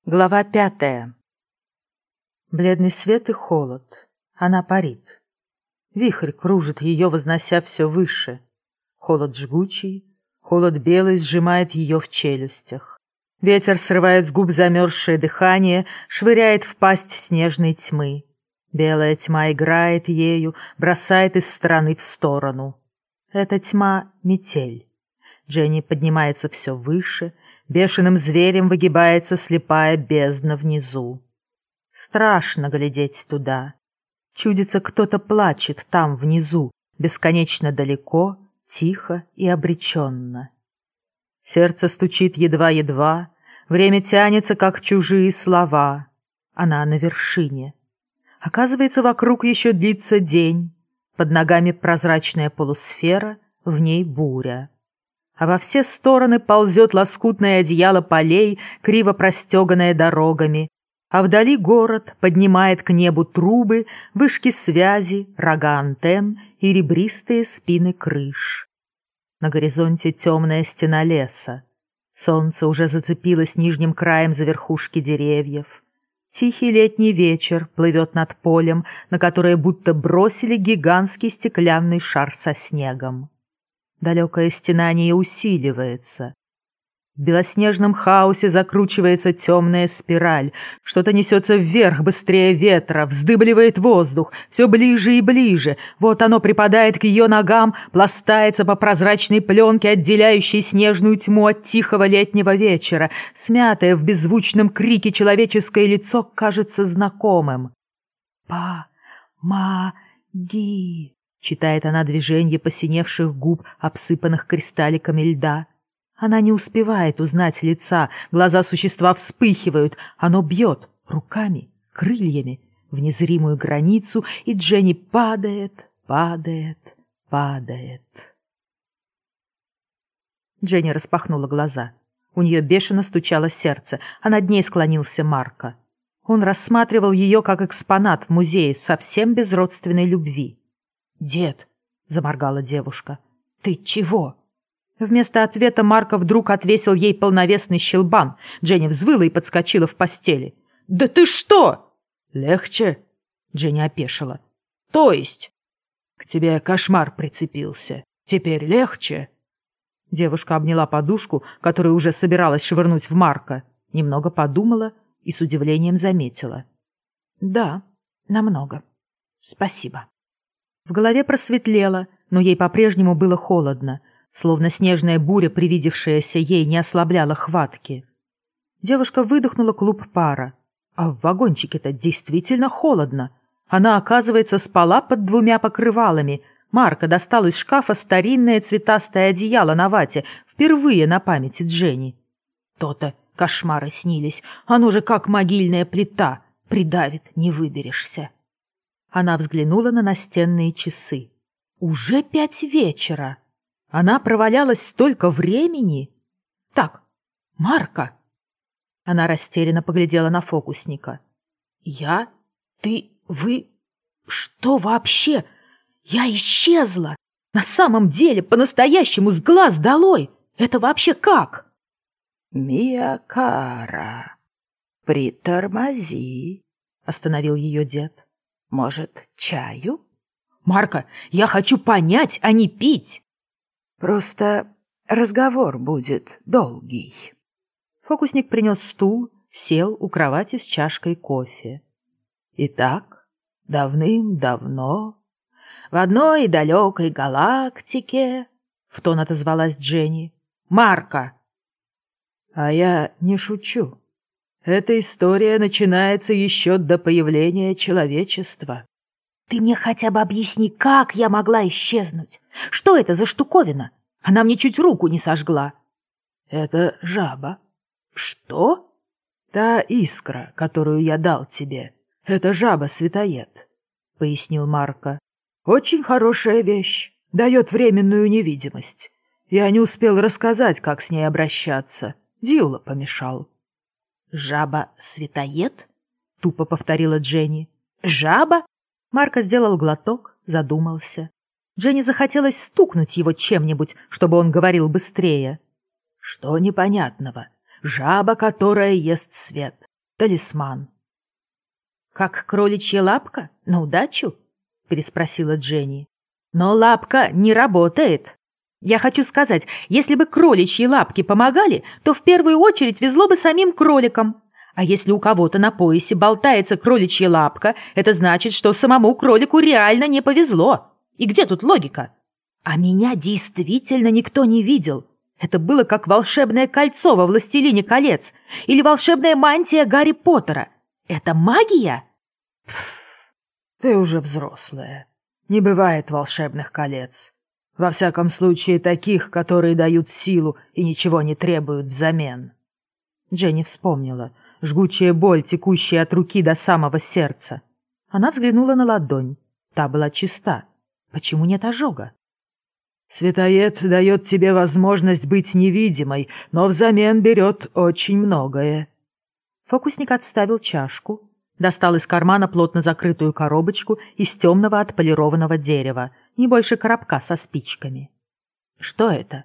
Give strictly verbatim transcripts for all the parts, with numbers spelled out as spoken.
Глава пятая. Бледный свет и холод. Она парит. Вихрь кружит ее, вознося все выше. Холод жгучий, холод белый сжимает ее в челюстях. Ветер срывает с губ замерзшее дыхание, швыряет в пасть снежной тьмы. Белая тьма играет ею, бросает из стороны в сторону. Эта тьма — метель. Дженни поднимается все выше, бешеным зверем выгибается слепая бездна внизу. Страшно глядеть туда. Чудится, кто-то плачет там внизу, бесконечно далеко, тихо и обреченно. Сердце стучит едва-едва, время тянется, как чужие слова. Она на вершине. Оказывается, вокруг еще длится день. Под ногами прозрачная полусфера, в ней буря. А во все стороны ползет лоскутное одеяло полей, криво простеганное дорогами, а вдали город поднимает к небу трубы, вышки связи, рога антенн и ребристые спины крыш. На горизонте темная стена леса. Солнце уже зацепилось нижним краем за верхушки деревьев. Тихий летний вечер плывет над полем, на которое будто бросили гигантский стеклянный шар со снегом. Далекое стенание усиливается. В белоснежном хаосе закручивается темная спираль. Что-то несется вверх быстрее ветра, вздыбливает воздух, все ближе и ближе. Вот оно припадает к ее ногам, пластается по прозрачной пленке, отделяющей снежную тьму от тихого летнего вечера. Смятое в беззвучном крике человеческое лицо кажется знакомым. «Па-ма-ги!» читает она движение посиневших губ, обсыпанных кристалликами льда. Она не успевает узнать лица, глаза существа вспыхивают, оно бьет руками, крыльями в незримую границу, и Дженни падает, падает, падает. Дженни распахнула глаза. У нее бешено стучало сердце, а над ней склонился Марко. Он рассматривал ее как экспонат в музее, совсем без родственной любви. «Дед», — заморгала девушка, — «ты чего?» Вместо ответа Марко вдруг отвесил ей полновесный щелбан. Дженни взвыла и подскочила в постели. «Да ты что?» «Легче?» Дженни опешила. «То есть?» «К тебе кошмар прицепился. Теперь легче?» Девушка обняла подушку, которую уже собиралась швырнуть в Марко. Немного подумала и с удивлением заметила. «Да, намного. Спасибо». В голове просветлело, но ей по-прежнему было холодно, словно снежная буря, привидевшаяся ей, не ослабляла хватки. Девушка выдохнула клуб пара. А в вагончике-то действительно холодно. Она, оказывается, спала под двумя покрывалами. Марко достал из шкафа старинное цветастое одеяло на вате, впервые на памяти Дженни. То-то кошмары снились, оно же как могильная плита, придавит, не выберешься. Она взглянула на настенные часы. Уже пять вечера. Она провалялась столько времени. Так, Марко. Она растерянно поглядела на фокусника. Я? Ты? Вы? Что вообще? Я исчезла. На самом деле, по-настоящему, с глаз долой. Это вообще как? Миакара, притормози, остановил ее дед. Может, чаю? Марко, я хочу понять, а не пить. Просто разговор будет долгий. Фокусник принес стул, сел у кровати с чашкой кофе. Итак, давным-давно, в одной далекой галактике, в тон отозвалась Дженни. Марко! А я не шучу. Эта история начинается еще до появления человечества. Ты мне хотя бы объясни, как я могла исчезнуть? Что это за штуковина? Она мне чуть руку не сожгла. Это жаба. Что? Та искра, которую я дал тебе. Это жаба-светоед, пояснил Марко. Очень хорошая вещь. Дает временную невидимость. Я не успел рассказать, как с ней обращаться. Дьюла помешал. «Жаба-светоед?» — тупо повторила Дженни. «Жаба?» Марко сделал глоток, задумался. Дженни захотелось стукнуть его чем-нибудь, чтобы он говорил быстрее. «Что непонятного? Жаба, которая ест свет. талисман». «Как кроличья лапка? На удачу?» — переспросила Дженни. «Но лапка не работает. Я хочу сказать, если бы кроличьи лапки помогали, то в первую очередь везло бы самим кроликам. А если у кого-то на поясе болтается кроличья лапка, это значит, что самому кролику реально не повезло. И где тут логика? А меня действительно никто не видел. Это было как волшебное кольцо во «Властелине колец» или волшебная мантия Гарри Поттера. Это магия?» «Пф, ты уже взрослая. Не бывает волшебных колец. Во всяком случае, таких, которые дают силу и ничего не требуют взамен». Дженни вспомнила. Жгучая боль, текущая от руки до самого сердца. Она взглянула на ладонь. Та была чиста. Почему нет ожога? «Светоед дает тебе возможность быть невидимой, но взамен берет очень многое». Фокусник отставил чашку, достал из кармана плотно закрытую коробочку из темного отполированного дерева, не больше коробка со спичками. «Что это?»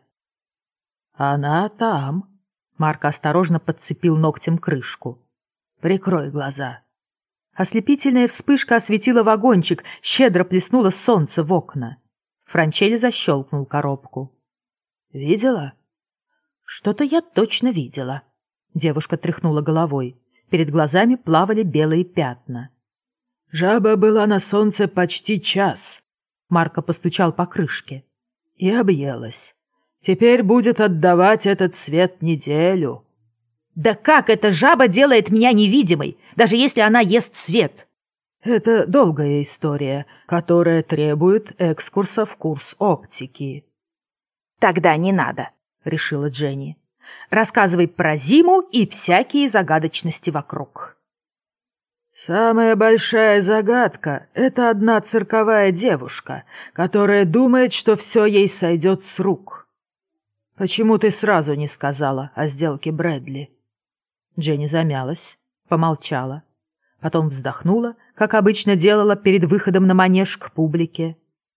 «Она там». Марк осторожно подцепил ногтем крышку. «Прикрой глаза». Ослепительная вспышка осветила вагончик, щедро плеснуло солнце в окна. Франчелли защелкнул коробку. «Видела?» «Что-то я точно видела». Девушка тряхнула головой. Перед глазами плавали белые пятна. «Жаба была на солнце почти час». Марко постучал по крышке. «И объелась. Теперь будет отдавать этот свет неделю». «Да как эта жаба делает меня невидимой, даже если она ест свет?» «Это долгая история, которая требует экскурса в курс оптики». «Тогда не надо», — решила Дженни. «Рассказывай про зиму и всякие загадочности вокруг». «Самая большая загадка — это одна цирковая девушка, которая думает, что все ей сойдет с рук. Почему ты сразу не сказала о сделке Брэдли?» Дженни замялась, помолчала. Потом вздохнула, как обычно делала перед выходом на манеж к публике.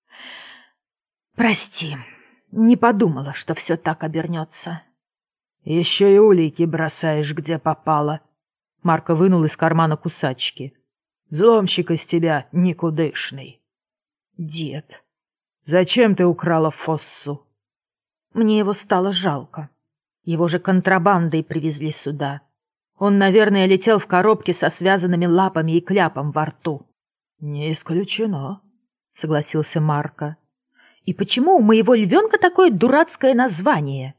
«Прости, не подумала, что все так обернется». «Еще и улики бросаешь, где попало». Марко вынул из кармана кусачки. «Взломщик из тебя никудышный». «Дед». «Зачем ты украла Фоссу?» «Мне его стало жалко. Его же контрабандой привезли сюда. Он, наверное, летел в коробке со связанными лапами и кляпом во рту». «Не исключено», — согласился Марко. «И почему у моего львенка такое дурацкое название?»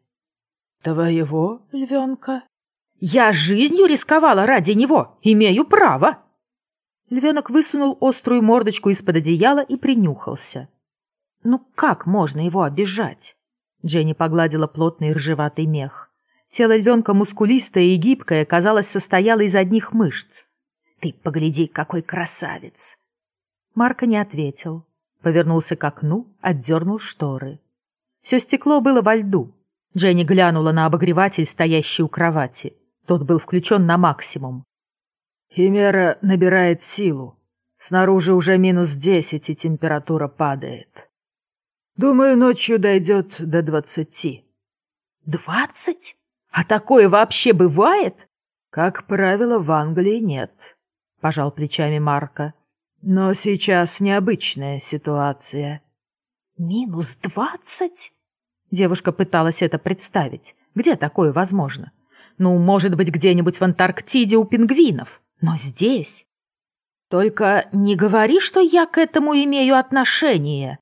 «Твоего львенка?» «Я жизнью рисковала ради него, имею право!» Львенок высунул острую мордочку из-под одеяла и принюхался. «Ну как можно его обижать?» Дженни погладила плотный рыжеватый мех. Тело львенка мускулистое и гибкое, казалось, состояло из одних мышц. «Ты погляди, какой красавец!» Марко не ответил. Повернулся к окну, отдернул шторы. Все стекло было во льду. Дженни глянула на обогреватель, стоящий у кровати. Тот был включен на максимум. «Химера набирает силу. Снаружи уже минус десять, и температура падает. Думаю, ночью дойдет до двадцати». «Двадцать? А такое вообще бывает?» «Как правило, в Англии нет», — пожал плечами Марко. «Но сейчас необычная ситуация». «Минус двадцать?» Девушка пыталась это представить. Где такое возможно? Ну, может быть, где-нибудь в Антарктиде у пингвинов. Но здесь... Только не говори, что я к этому имею отношение.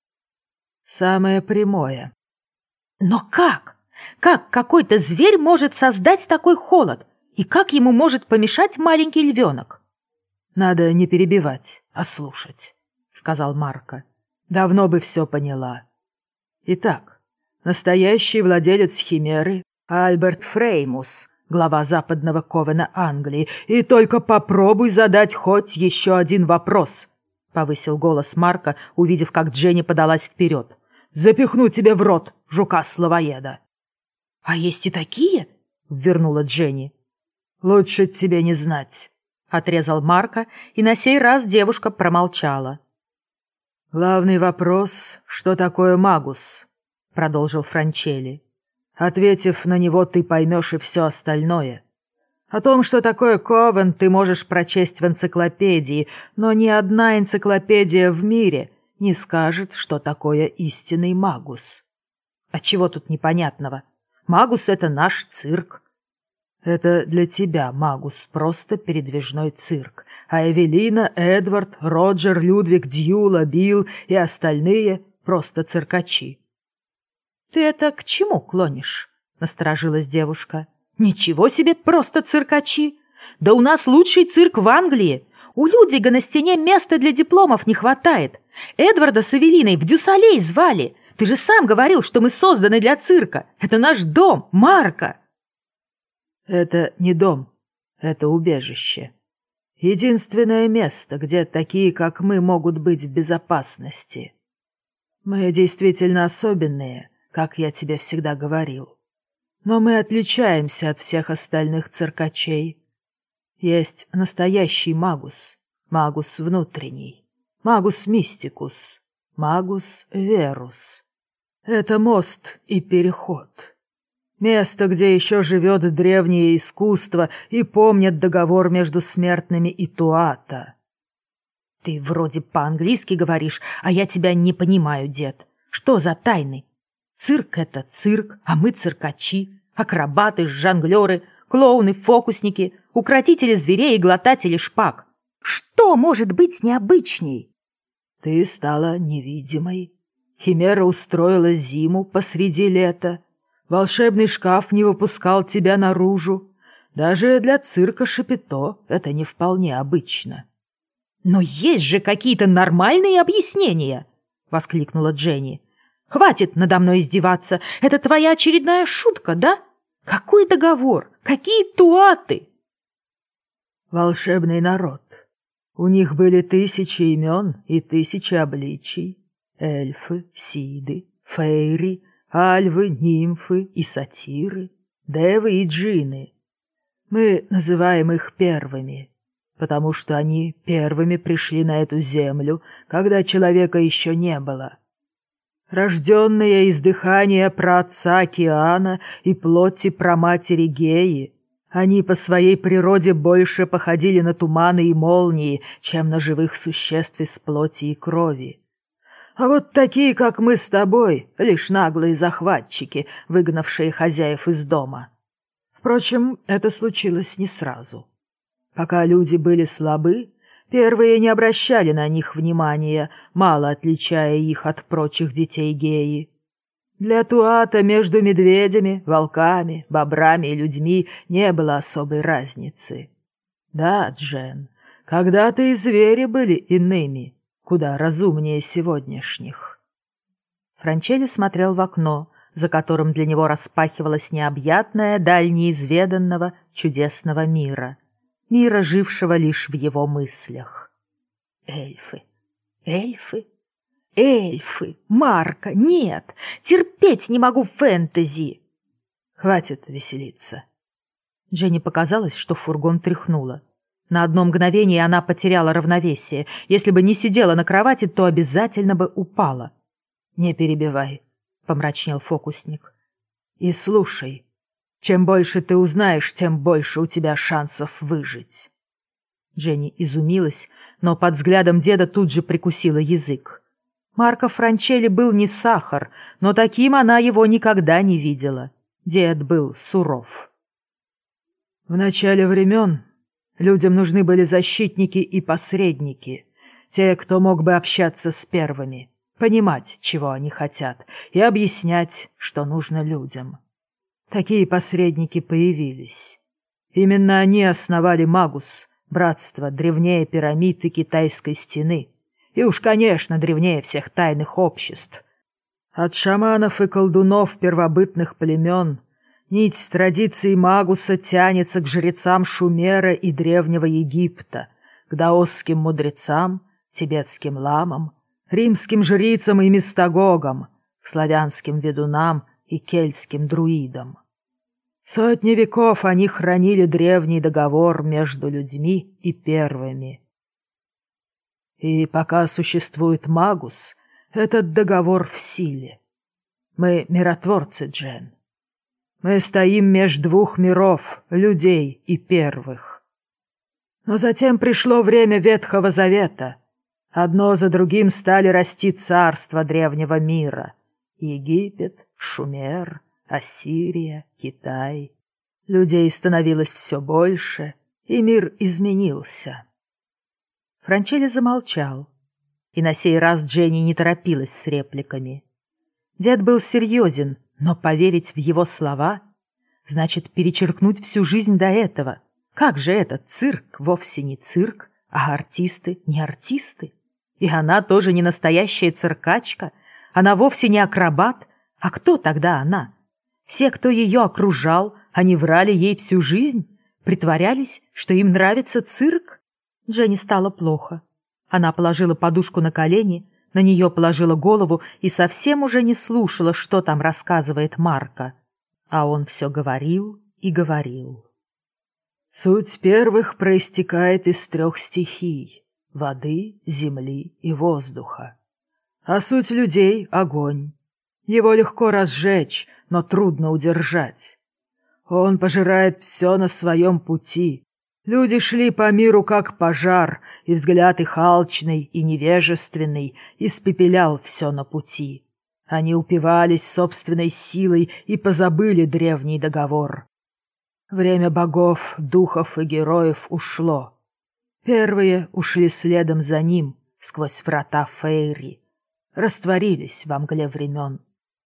Самое прямое. Но как? Как какой-то зверь может создать такой холод? И как ему может помешать маленький львенок? «Надо не перебивать, а слушать», — сказал Марко. «Давно бы все поняла. Итак, настоящий владелец Химеры — Альберт Фреймус, глава западного Ковена Англии. И только попробуй задать хоть еще один вопрос», — повысил голос Марко, увидев, как Дженни подалась вперед. «Запихну тебе в рот, жука-словоеда». «А есть и такие?» — ввернула Дженни. «Лучше тебе не знать», — отрезал Марко, и на сей раз девушка промолчала. «Главный вопрос, что такое магус?» — продолжил Франчелли. «Ответив на него, ты поймешь и все остальное. О том, что такое ковен, ты можешь прочесть в энциклопедии, но ни одна энциклопедия в мире не скажет, что такое истинный магус. А чего тут непонятного? Магус — это наш цирк. Это для тебя, магус, просто передвижной цирк. А Эвелина, Эдвард, Роджер, Людвиг, Дьюла, Билл и остальные — просто циркачи. Ты это к чему клонишь? Насторожилась девушка. Ничего себе, просто циркачи! Да у нас лучший цирк в Англии. У Людвига на стене места для дипломов не хватает. Эдварда с Эвелиной в Дюсалей звали. Ты же сам говорил, что мы созданы для цирка. Это наш дом, Марко. Это не дом, это убежище. Единственное место, где такие, как мы, могут быть в безопасности. Мы действительно особенные, как я тебе всегда говорил. Но мы отличаемся от всех остальных циркачей. Есть настоящий магус, магус внутренний, магус мистикус, магус верус. Это мост и переход. Место, где еще живет древнее искусство и помнит договор между смертными и Туата. Ты вроде по-английски говоришь, а я тебя не понимаю, дед. Что за тайны? Цирк — это цирк, а мы циркачи, акробаты, жонглеры, клоуны, фокусники, укротители зверей и глотатели шпаг. Что может быть необычней? Ты стала невидимой. Химера устроила зиму посреди лета. Волшебный шкаф не выпускал тебя наружу. Даже для цирка Шапито это не вполне обычно. «Но есть же какие-то нормальные объяснения!» — воскликнула Дженни. «Хватит надо мной издеваться. Это твоя очередная шутка, да? Какой договор? Какие туаты?» Волшебный народ. У них были тысячи имен и тысячи обличий. Эльфы, сиды, фейри, альвы, нимфы и сатиры, девы и джинны. Мы называем их первыми, потому что они первыми пришли на эту землю, когда человека еще не было. Рожденные из дыхания праотца Океана и плоти праматери Геи, они по своей природе больше походили на туманы и молнии, чем на живых существ из плоти и крови. А вот такие, как мы с тобой, лишь наглые захватчики, выгнавшие хозяев из дома. Впрочем, это случилось не сразу. Пока люди были слабы, первые не обращали на них внимания, мало отличая их от прочих детей Геи. Для Туата между медведями, волками, бобрами и людьми не было особой разницы. Да, Джен, когда-то и звери были иными, куда разумнее сегодняшних. Франчелли смотрел в окно, за которым для него распахивалась необъятная даль неизведанного чудесного мира, мира, жившего лишь в его мыслях. Эльфы, эльфы, эльфы, Марко, нет, терпеть не могу фэнтези. Хватит веселиться. Дженни показалось, что фургон тряхнуло. На одно мгновение она потеряла равновесие. Если бы не сидела на кровати, то обязательно бы упала. «Не перебивай», — помрачнел фокусник. «И слушай. Чем больше ты узнаешь, тем больше у тебя шансов выжить». Дженни изумилась, но под взглядом деда тут же прикусила язык. Марко Франчелли был не сахар, но таким она его никогда не видела. Дед был суров. В начале времен людям нужны были защитники и посредники, те, кто мог бы общаться с первыми, понимать, чего они хотят, и объяснять, что нужно людям. Такие посредники появились. Именно они основали Магус, братство древнее пирамид и Китайской стены, и уж, конечно, древнее всех тайных обществ. От шаманов и колдунов первобытных племен нить традиций Магуса тянется к жрецам Шумера и Древнего Египта, к даосским мудрецам, тибетским ламам, римским жрицам и мистагогам, к славянским ведунам и кельтским друидам. Сотни веков они хранили древний договор между людьми и первыми. И пока существует Магус, этот договор в силе. Мы миротворцы, Джен. Мы стоим меж двух миров, людей и первых. Но затем пришло время Ветхого Завета. Одно за другим стали расти царства древнего мира. Египет, Шумер, Ассирия, Китай. Людей становилось все больше, и мир изменился. Франчелли замолчал, и на сей раз Дженни не торопилась с репликами. Дед был серьезен, но поверить в его слова значит перечеркнуть всю жизнь до этого. Как же это? Цирк вовсе не цирк, а артисты не артисты. И она тоже не настоящая циркачка, она вовсе не акробат. А кто тогда она? Все, кто ее окружал, они врали ей всю жизнь, притворялись, что им нравится цирк. Дженни стало плохо. Она положила подушку на колени, на нее положила голову и совсем уже не слушала, что там рассказывает Марко. А он все говорил и говорил. Суть первых проистекает из трех стихий — воды, земли и воздуха. А суть людей — огонь. Его легко разжечь, но трудно удержать. Он пожирает все на своем пути. Люди шли по миру как пожар, и взгляд их алчный и невежественный испепелял все на пути. Они упивались собственной силой и позабыли древний договор. Время богов, духов и героев ушло. Первые ушли следом за ним сквозь врата Фейри, растворились во мгле времен.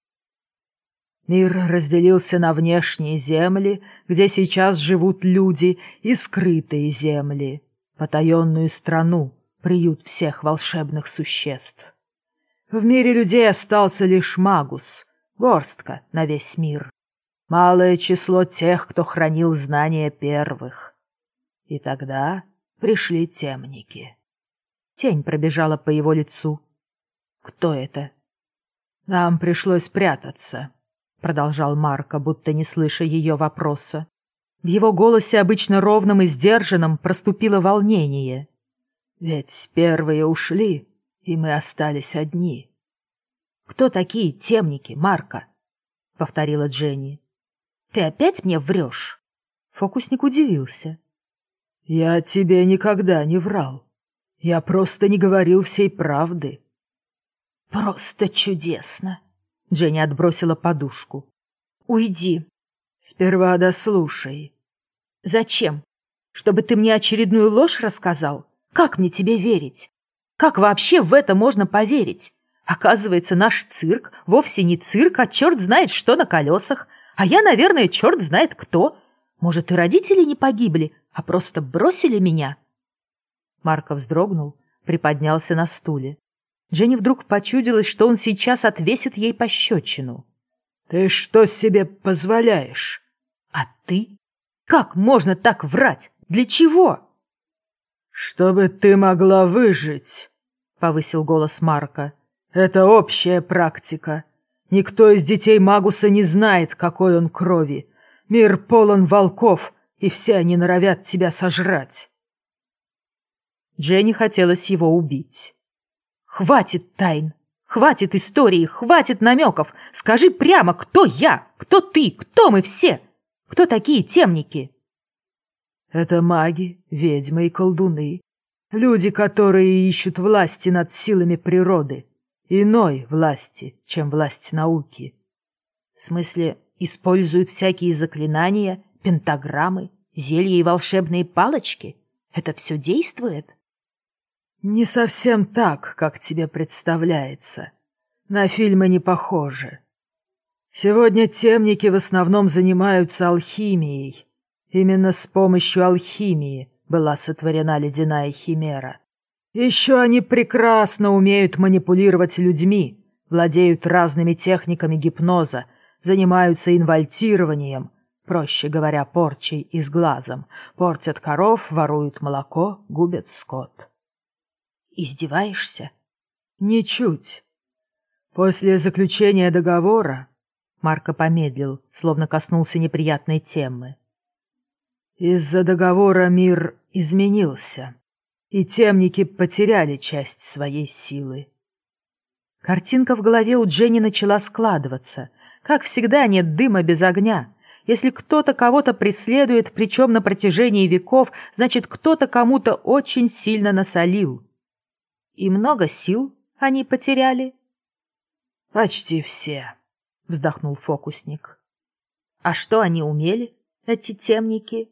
Мир разделился на внешние земли, где сейчас живут люди, и скрытые земли, потаенную страну, приют всех волшебных существ. В мире людей остался лишь Магус, горстка на весь мир. Малое число тех, кто хранил знания первых. И тогда пришли темники. Тень пробежала по его лицу. «Кто это?» «Нам пришлось прятаться», — продолжал Марко, будто не слыша ее вопроса. В его голосе, обычно ровном и сдержанном, проступило волнение. «Ведь первые ушли, и мы остались одни». «Кто такие темники, Марко?» — повторила Дженни. «Ты опять мне врешь?» Фокусник удивился. «Я тебе никогда не врал. Я просто не говорил всей правды». «Просто чудесно!» Дженни отбросила подушку. «Уйди!» «Сперва дослушай». «Зачем? Чтобы ты мне очередную ложь рассказал? Как мне тебе верить? Как вообще в это можно поверить? Оказывается, наш цирк вовсе не цирк, а черт знает что на колесах. А я, наверное, черт знает кто. Может, и родители не погибли, а просто бросили меня?» Марко вздрогнул, приподнялся на стуле. Дженни вдруг почудилась, что он сейчас отвесит ей пощечину. «Ты что себе позволяешь?» «А ты? Как можно так врать? Для чего?» «Чтобы ты могла выжить», — повысил голос Марко. «Это общая практика. Никто из детей Магуса не знает, какой он крови. Мир полон волков, и все они норовят тебя сожрать». Дженни хотелось его убить. «Хватит тайн, хватит истории, хватит намеков. Скажи прямо, кто я, кто ты, кто мы все? Кто такие темники?» «Это маги, ведьмы и колдуны. Люди, которые ищут власти над силами природы. Иной власти, чем власть науки». «В смысле, используют всякие заклинания, пентаграммы, зелья и волшебные палочки? Это все действует?» «Не совсем так, как тебе представляется. На фильмы не похоже. Сегодня темники в основном занимаются алхимией. Именно с помощью алхимии была сотворена ледяная химера. Еще они прекрасно умеют манипулировать людьми, владеют разными техниками гипноза, занимаются инвальтированием, проще говоря, порчей и с глазом, портят коров, воруют молоко, губят скот». «Издеваешься?» «Ничуть. После заключения договора...» Марко помедлил, словно коснулся неприятной темы. «Из-за договора мир изменился, и темники потеряли часть своей силы». Картинка в голове у Дженни начала складываться. Как всегда, нет дыма без огня. Если кто-то кого-то преследует, причем на протяжении веков, значит, кто-то кому-то очень сильно насолил. И много сил они потеряли? Почти все, вздохнул фокусник. А что они умели, эти темники?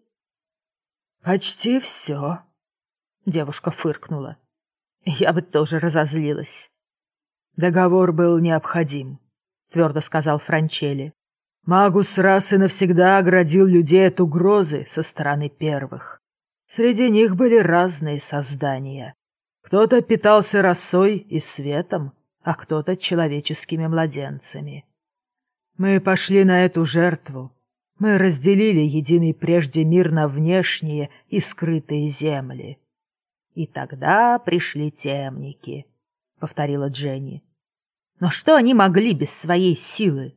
Почти все. Девушка фыркнула. Я бы тоже разозлилась. Договор был необходим, твердо сказал Франчелли. Магус раз и навсегда оградил людей от угрозы со стороны первых. Среди них были разные создания. Кто-то питался росой и светом, а кто-то человеческими младенцами. Мы пошли на эту жертву. Мы разделили единый прежде мир на внешние и скрытые земли. И тогда пришли темники, повторила Дженни. Но что они могли без своей силы?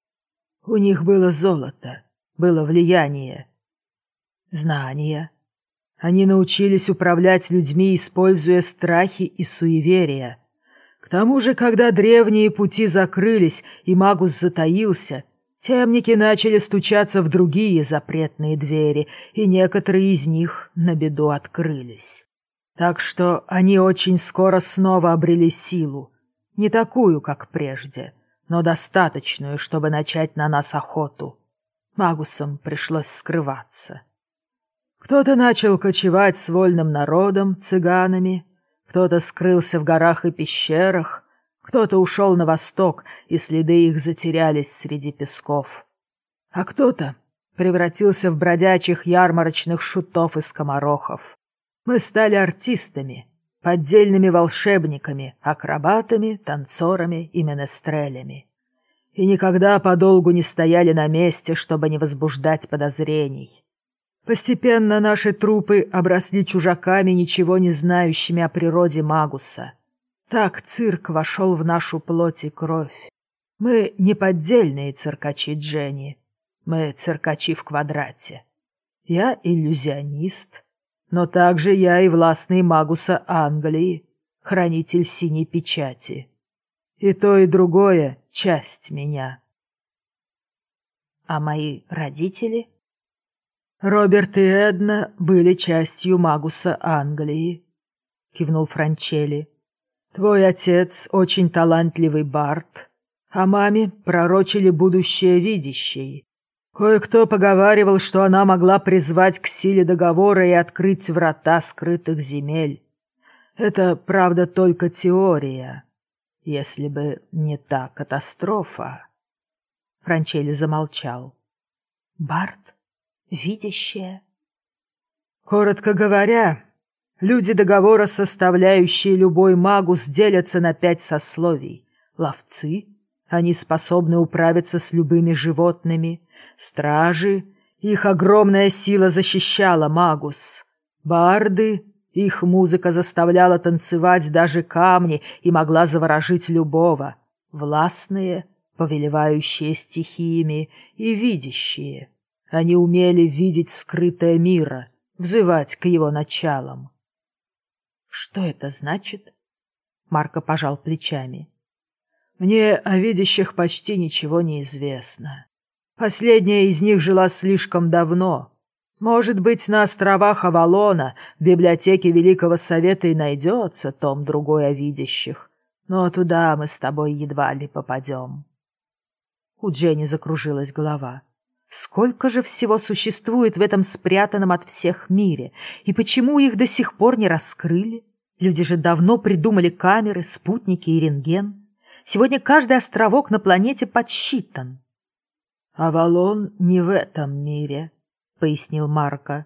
У них было золото, было влияние, знания. Они научились управлять людьми, используя страхи и суеверия. К тому же, когда древние пути закрылись и Магус затаился, темники начали стучаться в другие запретные двери, и некоторые из них на беду открылись. Так что они очень скоро снова обрели силу, не такую, как прежде, но достаточную, чтобы начать на нас охоту. Магусам пришлось скрываться. Кто-то начал кочевать с вольным народом, цыганами, кто-то скрылся в горах и пещерах, кто-то ушел на восток, и следы их затерялись среди песков. А кто-то превратился в бродячих ярмарочных шутов и скоморохов. Мы стали артистами, поддельными волшебниками, акробатами, танцорами и менестрелями. И никогда подолгу не стояли на месте, чтобы не возбуждать подозрений. Постепенно наши трупы обросли чужаками, ничего не знающими о природе Магуса. Так цирк вошел в нашу плоть и кровь. Мы не поддельные циркачи, Дженни. Мы циркачи в квадрате. Я иллюзионист, но также я и властный Магуса Англии, хранитель синей печати. И то, и другое — часть меня. А мои родители? Роберт и Эдна были частью Магуса Англии, кивнул Франчелли. Твой отец очень талантливый бард, а маме пророчили будущее видящей. Кое-кто поговаривал, что она могла призвать к силе договора и открыть врата скрытых земель. Это, правда, только теория, если бы не та катастрофа. Франчелли замолчал. Бард? Видящее? Коротко говоря, люди договора, составляющие любой магус, делятся на пять сословий. Ловцы, они способны управиться с любыми животными. Стражи, их огромная сила защищала магус. Барды, их музыка заставляла танцевать даже камни и могла заворожить любого. Властные, повелевающие стихиями, и видящие. Они умели видеть скрытое мира, взывать к его началам. Что это значит? Марко пожал плечами. Мне о видящих почти ничего не известно. Последняя из них жила слишком давно. Может быть, на островах Авалона в библиотеке Великого Совета и найдется том другой о видящих, но туда мы с тобой едва ли попадем. У Дженни закружилась голова. Сколько же всего существует в этом спрятанном от всех мире, и почему их до сих пор не раскрыли? Люди же давно придумали камеры, спутники и рентген. Сегодня каждый островок на планете подсчитан. «Авалон не в этом мире», — пояснил Марко.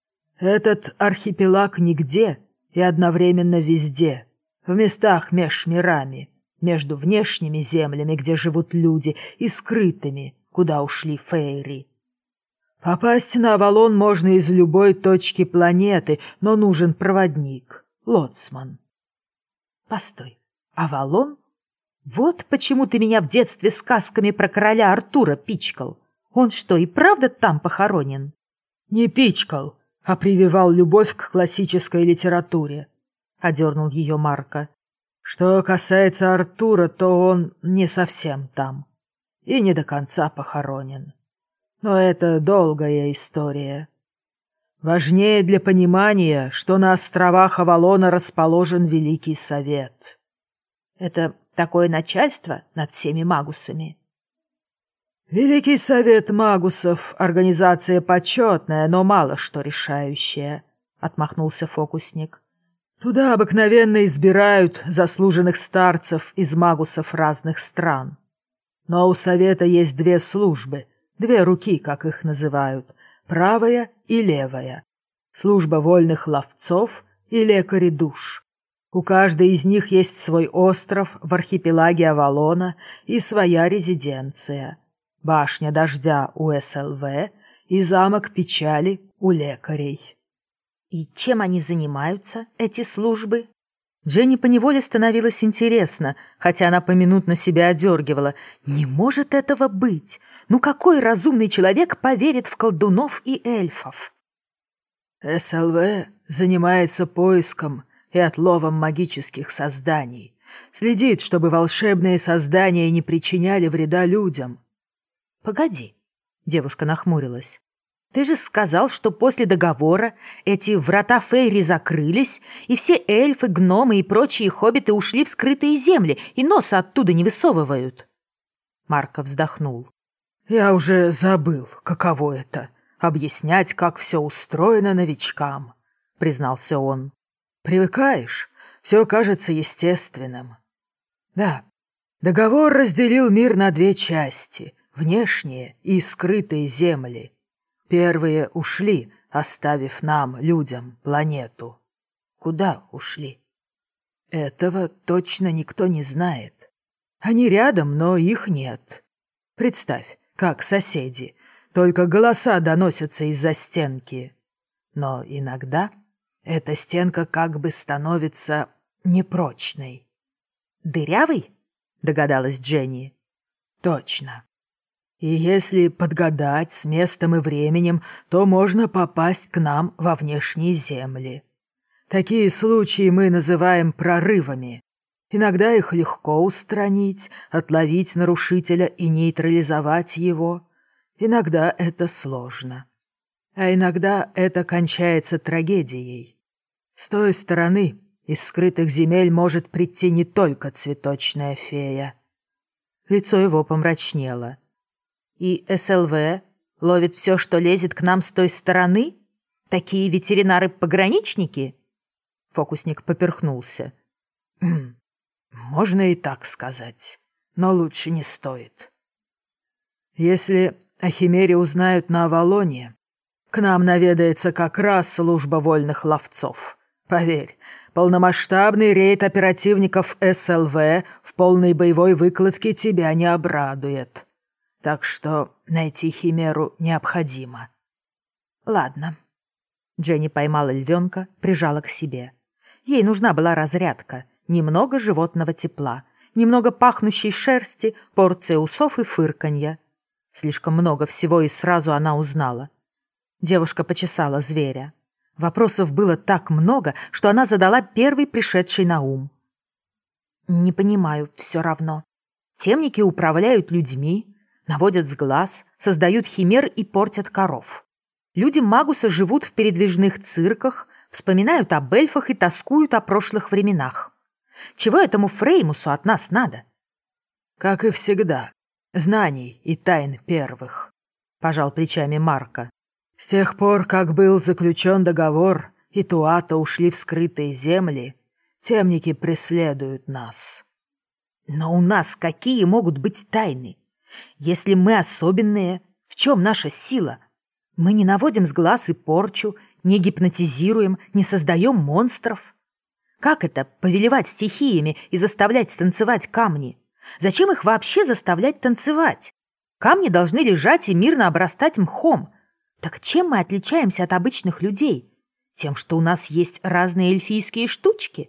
«Этот архипелаг нигде и одновременно везде, в местах меж мирами, между внешними землями, где живут люди, и скрытыми, куда ушли фейри. Попасть на Авалон можно из любой точки планеты, но нужен проводник, лоцман». «Постой, Авалон? Вот почему ты меня в детстве сказками про короля Артура пичкал. Он что, и правда там похоронен?» «Не пичкал, а прививал любовь к классической литературе», — одернул ее Марко. «Что касается Артура, то он не совсем там и не до конца похоронен. Но это долгая история. Важнее для понимания, что на островах Авалона расположен Великий Совет. Это такое начальство над всеми магусами? Великий Совет Магусов — организация почетная, но мало что решающая, — отмахнулся фокусник. Туда обыкновенно избирают заслуженных старцев из магусов разных стран. Но у Совета есть две службы, две руки, как их называют, правая и левая. Служба вольных ловцов и лекари душ. У каждой из них есть свой остров в архипелаге Авалона и своя резиденция. Башня дождя у эс эл вэ и замок печали у лекарей. И чем они занимаются, эти службы? Дженни поневоле становилось интересно, хотя она поминутно себя одергивала. Не может этого быть! Ну какой разумный человек поверит в колдунов и эльфов? эс эл вэ занимается поиском и отловом магических созданий. Следит, чтобы волшебные создания не причиняли вреда людям. «Погоди», — девушка нахмурилась. «Ты же сказал, что после договора эти врата Фейри закрылись, и все эльфы, гномы и прочие хоббиты ушли в скрытые земли и носа оттуда не высовывают». Марко вздохнул. «Я уже забыл, каково это — объяснять, как все устроено новичкам», — признался он. «Привыкаешь, все кажется естественным». «Да, договор разделил мир на две части — внешние и скрытые земли. Первые ушли, оставив нам, людям, планету. Куда ушли? Этого точно никто не знает. Они рядом, но их нет. Представь, как соседи, только голоса доносятся из-за стенки. Но иногда эта стенка как бы становится непрочной. «Дырявый?» — догадалась Дженни. «Точно. И если подгадать с местом и временем, то можно попасть к нам во внешние земли. Такие случаи мы называем прорывами. Иногда их легко устранить, отловить нарушителя и нейтрализовать его. Иногда это сложно. А иногда это кончается трагедией. С той стороны из скрытых земель может прийти не только цветочная фея». Лицо его помрачнело. «И эс эл вэ ловит все, что лезет к нам с той стороны? Такие ветеринары-пограничники?» Фокусник поперхнулся. «Можно и так сказать, но лучше не стоит. Если о Химере узнают на Авалоне, к нам наведается как раз служба вольных ловцов. Поверь, полномасштабный рейд оперативников эс эл вэ в полной боевой выкладке тебя не обрадует. Так что найти Химеру необходимо». «Ладно». Дженни поймала львенка, прижала к себе. Ей нужна была разрядка, немного животного тепла, немного пахнущей шерсти, порция усов и фырканья. Слишком много всего, и сразу она узнала. Девушка почесала зверя. Вопросов было так много, что она задала первый пришедший на ум. «Не понимаю все равно. Темники управляют людьми, наводят с глаз, создают химер и портят коров. Люди-магусы живут в передвижных цирках, вспоминают об эльфах и тоскуют о прошлых временах. Чего этому Фреймусу от нас надо?» «Как и всегда, знаний и тайн первых», — пожал плечами Марко. «С тех пор, как был заключен договор, и Туата ушли в скрытые земли, темники преследуют нас». «Но у нас какие могут быть тайны? Если мы особенные, в чем наша сила? Мы не наводим с глаз и порчу, не гипнотизируем, не создаем монстров. Как это — повелевать стихиями и заставлять танцевать камни? Зачем их вообще заставлять танцевать? Камни должны лежать и мирно обрастать мхом. Так чем мы отличаемся от обычных людей? Тем, что у нас есть разные эльфийские штучки?»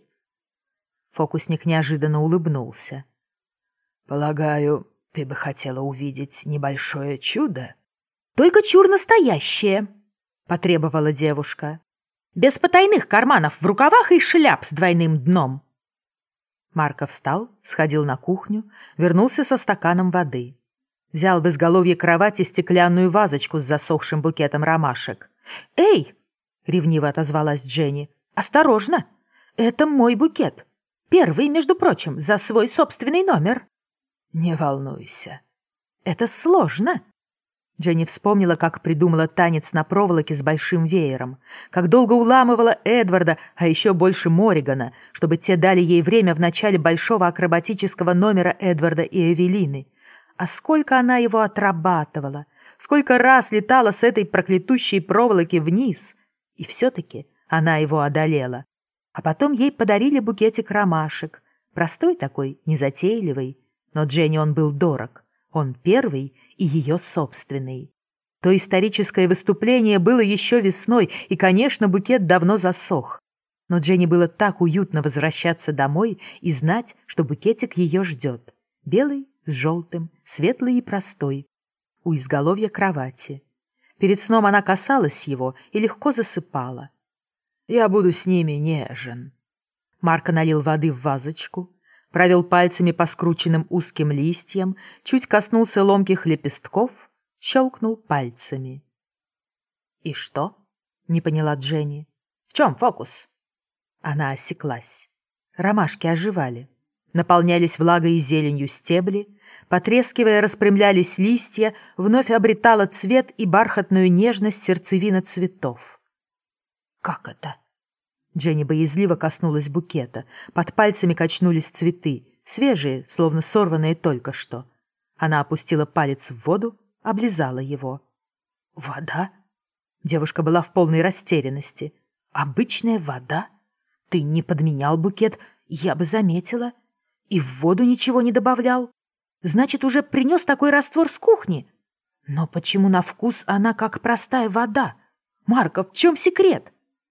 Фокусник неожиданно улыбнулся. «Полагаю, ты бы хотела увидеть небольшое чудо?» «Только чур настоящее», — потребовала девушка. «Без потайных карманов в рукавах и шляп с двойным дном». Марко встал, сходил на кухню, вернулся со стаканом воды. Взял в изголовье кровати стеклянную вазочку с засохшим букетом ромашек. «Эй!» — ревниво отозвалась Дженни. «Осторожно! Это мой букет. Первый, между прочим, за свой собственный номер». «Не волнуйся. Это сложно». Дженни вспомнила, как придумала танец на проволоке с большим веером, как долго уламывала Эдварда, а еще больше Морригана, чтобы те дали ей время в начале большого акробатического номера Эдварда и Эвелины. А сколько она его отрабатывала, сколько раз летала с этой проклятущей проволоки вниз. И все-таки она его одолела. А потом ей подарили букетик ромашек. Простой такой, незатейливый. Но Дженни он был дорог. Он первый и ее собственный. То историческое выступление было еще весной, и, конечно, букет давно засох. Но Дженни было так уютно возвращаться домой и знать, что букетик ее ждет. Белый с желтым, светлый и простой. У изголовья кровати. Перед сном она касалась его и легко засыпала. «Я буду с ними нежен». Марко налил воды в вазочку, провел пальцами по скрученным узким листьям, чуть коснулся ломких лепестков, щелкнул пальцами. «И что?» — не поняла Дженни. «В чем фокус?» Она осеклась. Ромашки оживали. Наполнялись влагой и зеленью стебли, потрескивая, распрямлялись листья, вновь обретала цвет и бархатную нежность сердцевина цветов. «Как это?» Дженни боязливо коснулась букета. Под пальцами качнулись цветы, свежие, словно сорванные только что. Она опустила палец в воду, облизала его. «Вода?» Девушка была в полной растерянности. «Обычная вода? Ты не подменял букет, я бы заметила. И в воду ничего не добавлял. Значит, уже принес такой раствор с кухни. Но почему на вкус она как простая вода? Марко, в чем секрет?»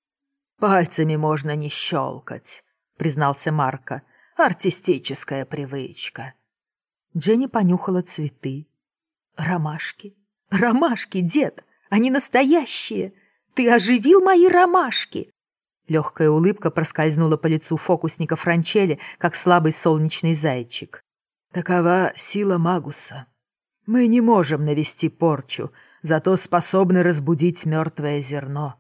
«Пальцами можно не щелкать», — признался Марко. «Артистическая привычка». Дженни понюхала цветы. «Ромашки. Ромашки, дед! Они настоящие! Ты оживил мои ромашки!» Легкая улыбка проскользнула по лицу фокусника Франчелли, как слабый солнечный зайчик. «Такова сила Магуса. Мы не можем навести порчу, зато способны разбудить мертвое зерно.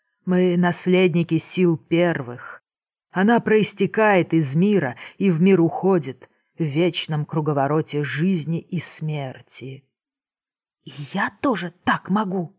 Мы наследники сил первых. Она проистекает из мира и в мир уходит в вечном круговороте жизни и смерти». «И я тоже так могу?»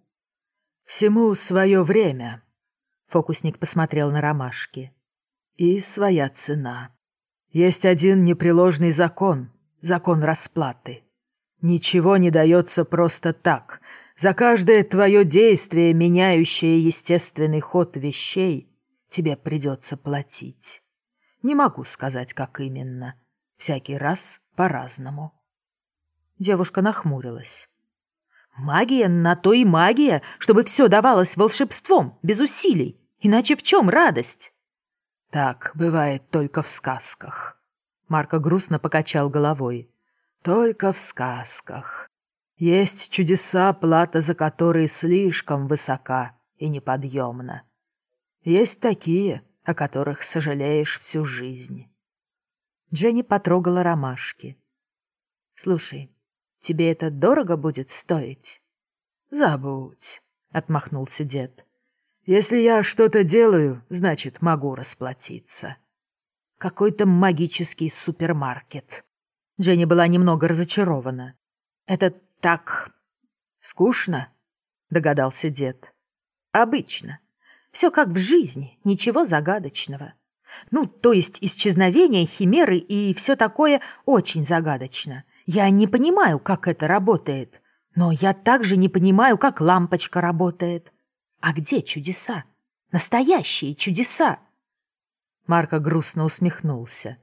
«Всему свое время», — фокусник посмотрел на ромашки. «И своя цена. Есть один непреложный закон, закон расплаты. Ничего не дается просто так. За каждое твое действие, меняющее естественный ход вещей, тебе придется платить. Не могу сказать, как именно. Всякий раз по-разному». Девушка нахмурилась. «Магия на то и магия, чтобы все давалось волшебством, без усилий. Иначе в чем радость?» «Так бывает только в сказках». Марко грустно покачал головой. «Только в сказках. Есть чудеса, плата за которые слишком высока и неподъемна. Есть такие, о которых сожалеешь всю жизнь». Дженни потрогала ромашки. «Слушай, тебе это дорого будет стоить?» «Забудь», — отмахнулся дед. «Если я что-то делаю, значит, могу расплатиться». «Какой-то магический супермаркет». Дженни была немного разочарована. «Это так скучно», — догадался дед. «Обычно. Все как в жизни, ничего загадочного. Ну, то есть исчезновение, химеры и все такое очень загадочно. Я не понимаю, как это работает, но я также не понимаю, как лампочка работает. А где чудеса? Настоящие чудеса!» Марко грустно усмехнулся.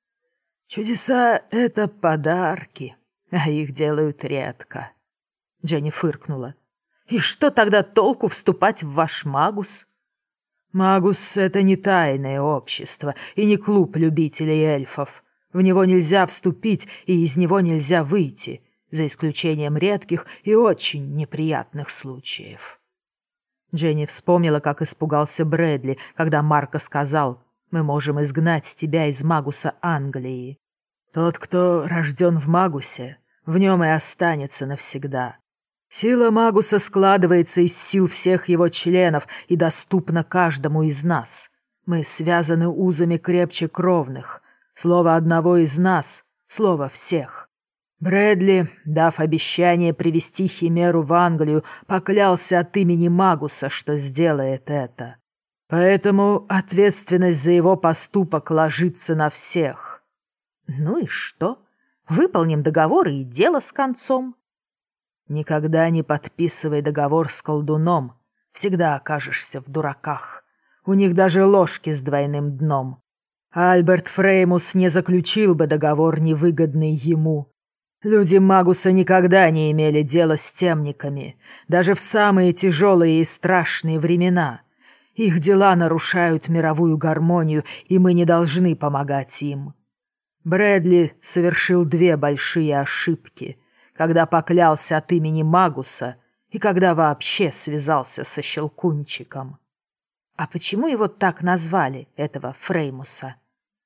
«Чудеса — это подарки, а их делают редко». Дженни фыркнула. «И что тогда толку вступать в ваш магус?» «Магус — это не тайное общество и не клуб любителей эльфов. В него нельзя вступить и из него нельзя выйти, за исключением редких и очень неприятных случаев». Дженни вспомнила, как испугался Брэдли, когда Марко сказал: «Мы можем изгнать тебя из магуса Англии». «Тот, кто рожден в магусе, в нем и останется навсегда. Сила Магуса складывается из сил всех его членов и доступна каждому из нас. Мы связаны узами крепче кровных. Слово одного из нас — слово всех. Брэдли, дав обещание привести Химеру в Англию, поклялся от имени Магуса, что сделает это. Поэтому ответственность за его поступок ложится на всех. Ну и что? Выполним договор и дело с концом. Никогда не подписывай договор с колдуном. Всегда окажешься в дураках. У них даже ложки с двойным дном. Альберт Фреймус не заключил бы договор, невыгодный ему. Люди Магуса никогда не имели дела с темниками, даже в самые тяжелые и страшные времена. Их дела нарушают мировую гармонию, и мы не должны помогать им. Брэдли совершил две большие ошибки, когда поклялся от имени Магуса и когда вообще связался со Щелкунчиком. А почему его так назвали, этого Фреймуса?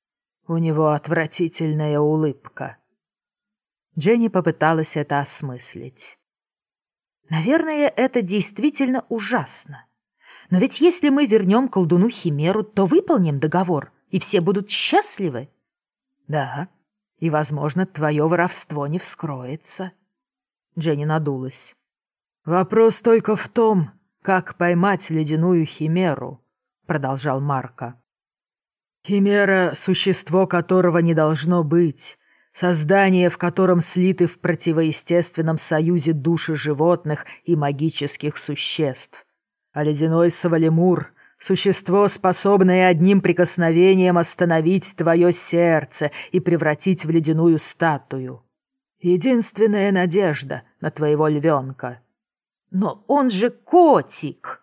У него отвратительная улыбка. Дженни попыталась это осмыслить. Наверное, это действительно ужасно. Но ведь если мы вернем колдуну Химеру, то выполним договор, и все будут счастливы. Да, и, возможно, твое воровство не вскроется. Дженни надулась. Вопрос только в том, как поймать ледяную Химеру, продолжал Марко. Химера — существо, которого не должно быть. Создание, в котором слиты в противоестественном союзе души животных и магических существ. А ледяной Савалемур — существо, способное одним прикосновением остановить твое сердце и превратить в ледяную статую. Единственная надежда на твоего львенка. Но он же котик!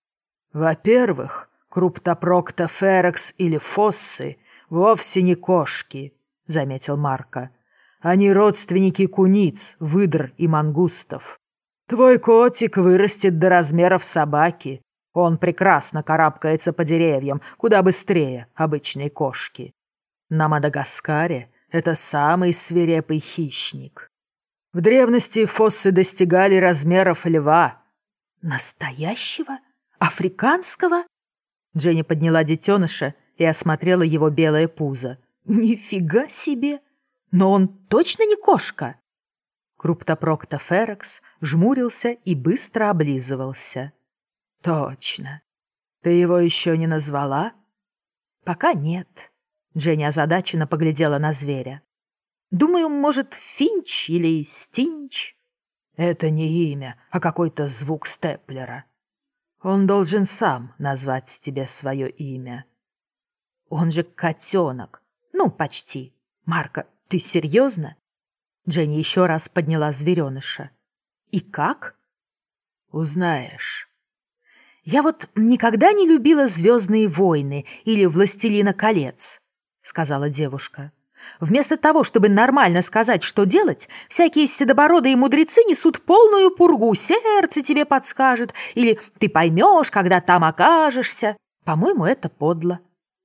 Во-первых, Круптопроктоферекс или фоссы вовсе не кошки, — заметил Марко. «Они родственники куниц, выдр и мангустов. Твой котик вырастет до размеров собаки. Он прекрасно карабкается по деревьям, куда быстрее обычной кошки. На Мадагаскаре это самый свирепый хищник. В древности фоссы достигали размеров льва». «Настоящего? Африканского?» Дженни подняла детеныша и осмотрела его белое пузо. «Нифига себе! Но он точно не кошка!» Круптопроктоферекс жмурился и быстро облизывался. «Точно. Ты его еще не назвала?» «Пока нет». Дженни озадаченно поглядела на зверя. «Думаю, может, Финч или Стинч?» «Это не имя, а какой-то звук степлера. Он должен сам назвать тебе свое имя». «Он же котенок. Ну, почти. Марко, ты серьезно?» Дженни еще раз подняла звереныша. «И как?» «Узнаешь». «Я вот никогда не любила «Звездные войны» или «Властелина колец», — сказала девушка. «Вместо того, чтобы нормально сказать, что делать, всякие седобородые мудрецы несут полную пургу. Сердце тебе подскажет, или ты поймешь, когда там окажешься. По-моему, это подло».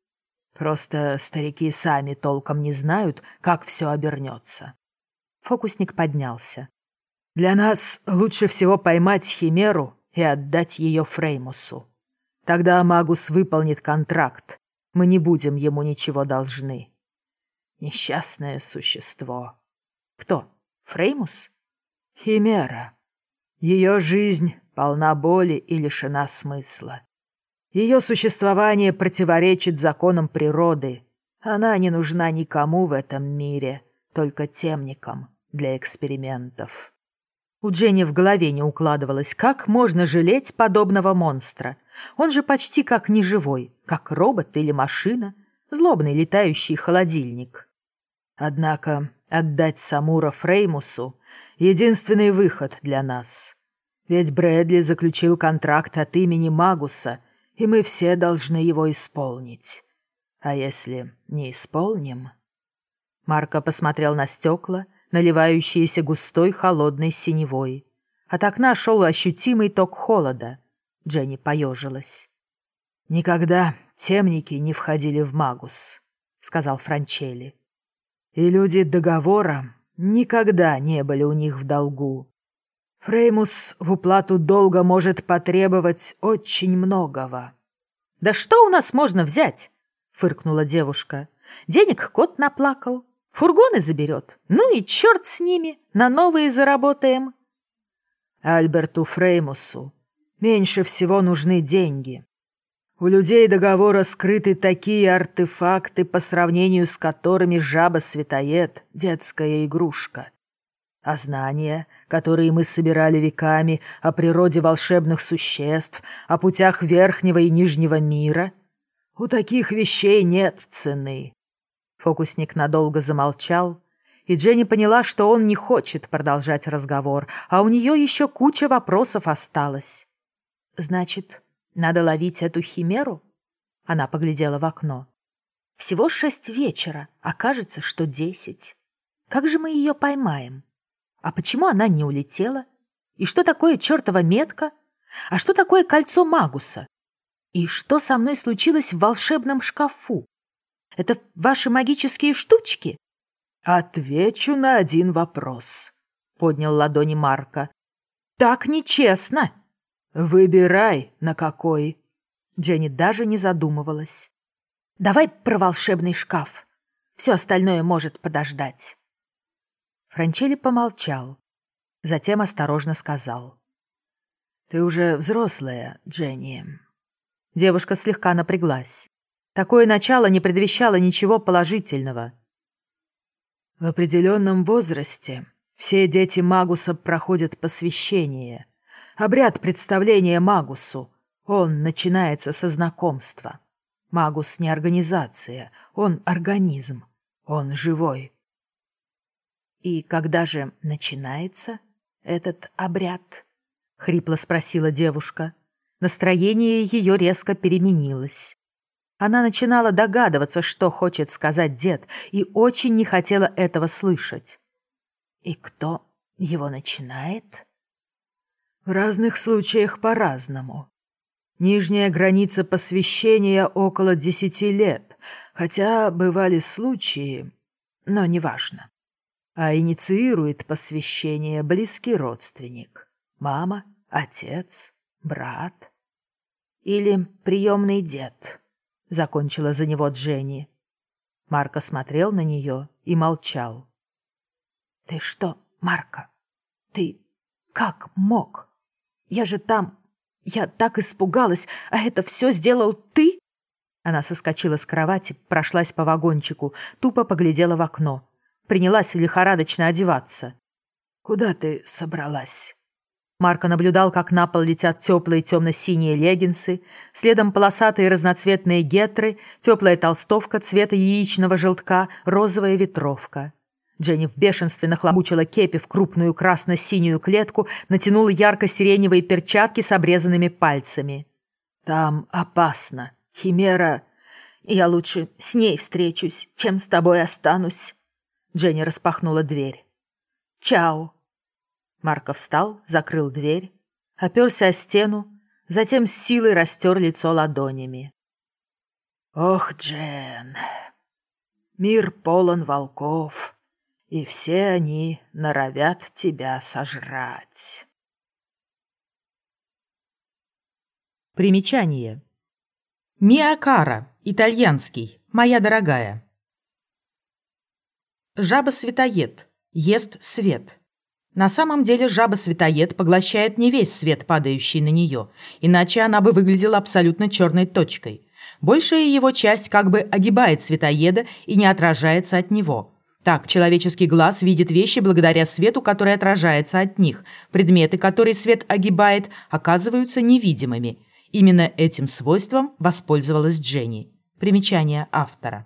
«Просто старики сами толком не знают, как все обернется». Фокусник поднялся. «Для нас лучше всего поймать Химеру и отдать ее Фреймусу. Тогда Магус выполнит контракт. Мы не будем ему ничего должны. Несчастное существо». «Кто? Фреймус?» «Химера. Ее жизнь полна боли и лишена смысла. Ее существование противоречит законам природы. Она не нужна никому в этом мире, только темникам для экспериментов». У Дженни в голове не укладывалось, как можно жалеть подобного монстра. Он же почти как неживой, как робот или машина, злобный летающий холодильник. Однако отдать Самура Фреймусу — единственный выход для нас. Ведь Брэдли заключил контракт от имени Магуса, и мы все должны его исполнить. А если не исполним...» Марко посмотрел на стекла, наливающиеся густой холодной синевой. От окна шел ощутимый ток холода. Дженни поежилась. «Никогда темники не входили в Магус», — сказал Франчелли. «И люди договора никогда не были у них в долгу. Фреймус в уплату долга может потребовать очень многого». «Да что у нас можно взять?» — фыркнула девушка. «Денег кот наплакал, фургоны заберет. Ну и черт с ними, на новые заработаем». Альберту Фреймусу меньше всего нужны деньги. У людей договора скрыты такие артефакты, по сравнению с которыми жаба-светоед — детская игрушка. А знания, которые мы собирали веками о природе волшебных существ, о путях верхнего и нижнего мира, у таких вещей нет цены. Фокусник надолго замолчал, и Дженни поняла, что он не хочет продолжать разговор, а у нее еще куча вопросов осталось. «Значит, надо ловить эту химеру?» Она поглядела в окно. «Всего шесть вечера, а кажется, что десять. Как же мы ее поймаем? А почему она не улетела? И что такое чертова метка? А что такое кольцо Магуса? И что со мной случилось в волшебном шкафу? Это ваши магические штучки?» «Отвечу на один вопрос», — поднял ладони Марко. «Так нечестно». «Выбирай, на какой». Дженни даже не задумывалась. «Давай про волшебный шкаф. Все остальное может подождать». Франчелли помолчал, затем осторожно сказал. «Ты уже взрослая, Дженни». Девушка слегка напряглась. Такое начало не предвещало ничего положительного. В определенном возрасте все дети Магуса проходят посвящение. Обряд представления Магусу. Он начинается со знакомства. Магус не организация, он организм. Он живой. «И когда же начинается этот обряд?» — хрипло спросила девушка. Настроение ее резко переменилось. Она начинала догадываться, что хочет сказать дед, и очень не хотела этого слышать. «И кто его начинает?» «В разных случаях по-разному. Нижняя граница посвящения около десяти лет, хотя бывали случаи, но неважно. А инициирует посвящение близкий родственник. Мама, отец, брат или приемный дед», — закончила за него Дженни. Марко смотрел на нее и молчал. «Ты что, Марко? Ты как мог? Я же там... Я так испугалась, а это все сделал ты?» Она соскочила с кровати, прошлась по вагончику, тупо поглядела в окно. Принялась лихорадочно одеваться. «Куда ты собралась?» Марко наблюдал, как на пол летят теплые темно-синие леггинсы, следом полосатые разноцветные гетры, теплая толстовка цвета яичного желтка, розовая ветровка. Дженни в бешенстве нахлобучила кепи в крупную красно-синюю клетку, натянула ярко-сиреневые перчатки с обрезанными пальцами. «Там опасно. Химера... Я лучше с ней встречусь, чем с тобой останусь». Дженни распахнула дверь. «Чао». Марко встал, закрыл дверь, оперся о стену, затем с силой растер лицо ладонями. «Ох, Джен, мир полон волков, и все они норовят тебя сожрать». Примечание. Миа Кара, итальянский, моя дорогая. Жаба-светоед, ест свет. На самом деле жаба-светоед поглощает не весь свет, падающий на нее, иначе она бы выглядела абсолютно черной точкой. Большая его часть как бы огибает светоеда и не отражается от него. Так, человеческий глаз видит вещи благодаря свету, который отражается от них. Предметы, которые свет огибает, оказываются невидимыми. Именно этим свойством воспользовалась Дженни. Примечание автора.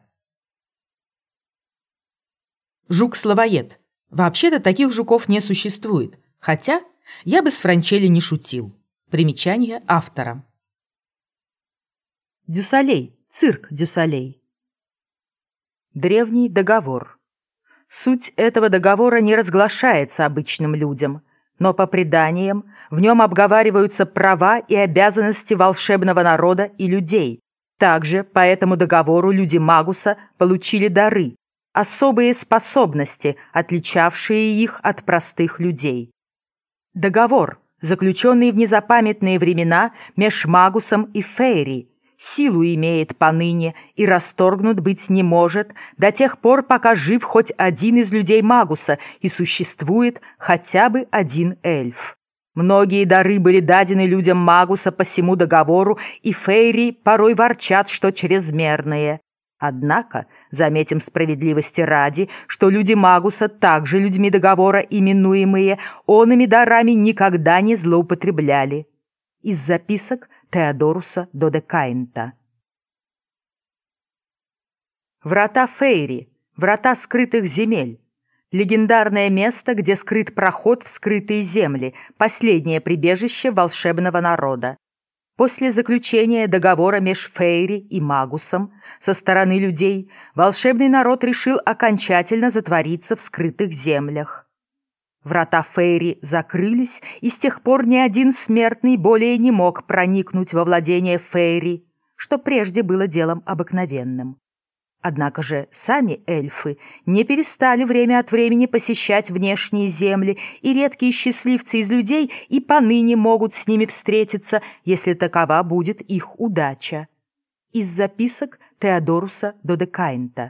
Жук-словоед. Вообще-то таких жуков не существует, хотя я бы с Франчелли не шутил. Примечание автора. Дюсалей, цирк Дюсалей. Древний договор. Суть этого договора не разглашается обычным людям, но по преданиям в нем обговариваются права и обязанности волшебного народа и людей. Также по этому договору люди Магуса получили дары, особые способности, отличавшие их от простых людей. Договор, заключенный в незапамятные времена меж Магусом и Фейри, силу имеет поныне и расторгнут быть не может до тех пор, пока жив хоть один из людей Магуса и существует хотя бы один эльф. Многие дары были дадены людям Магуса по сему договору, и Фейри порой ворчат, что чрезмерные. Однако, заметим справедливости ради, что люди Магуса, также людьми договора именуемые, оными дарами никогда не злоупотребляли. Из записок Теодоруса Додекаинта. Врата Фейри, врата скрытых земель. Легендарное место, где скрыт проход в скрытые земли, последнее прибежище волшебного народа. После заключения договора меж Фейри и Магусом со стороны людей волшебный народ решил окончательно затвориться в скрытых землях. Врата Фейри закрылись, и с тех пор ни один смертный более не мог проникнуть во владение Фейри, что прежде было делом обыкновенным. Однако же сами эльфы не перестали время от времени посещать внешние земли, и редкие счастливцы из людей и поныне могут с ними встретиться, если такова будет их удача. Из записок Теодоруса Додекаинта.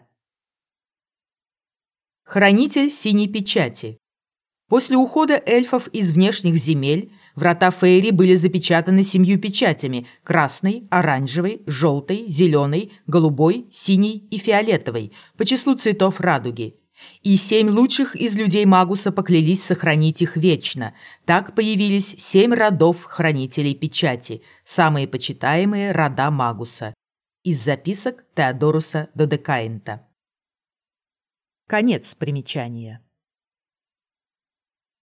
Хранитель синей печати. После ухода эльфов из внешних земель врата Фейри были запечатаны семью печатями – красной, оранжевой, желтой, зеленой, голубой, синей и фиолетовой по числу цветов радуги. И семь лучших из людей Магуса поклялись сохранить их вечно. Так появились семь родов хранителей печати, самые почитаемые рода Магуса. Из записок Теодоруса Додекаинта. Конец примечания.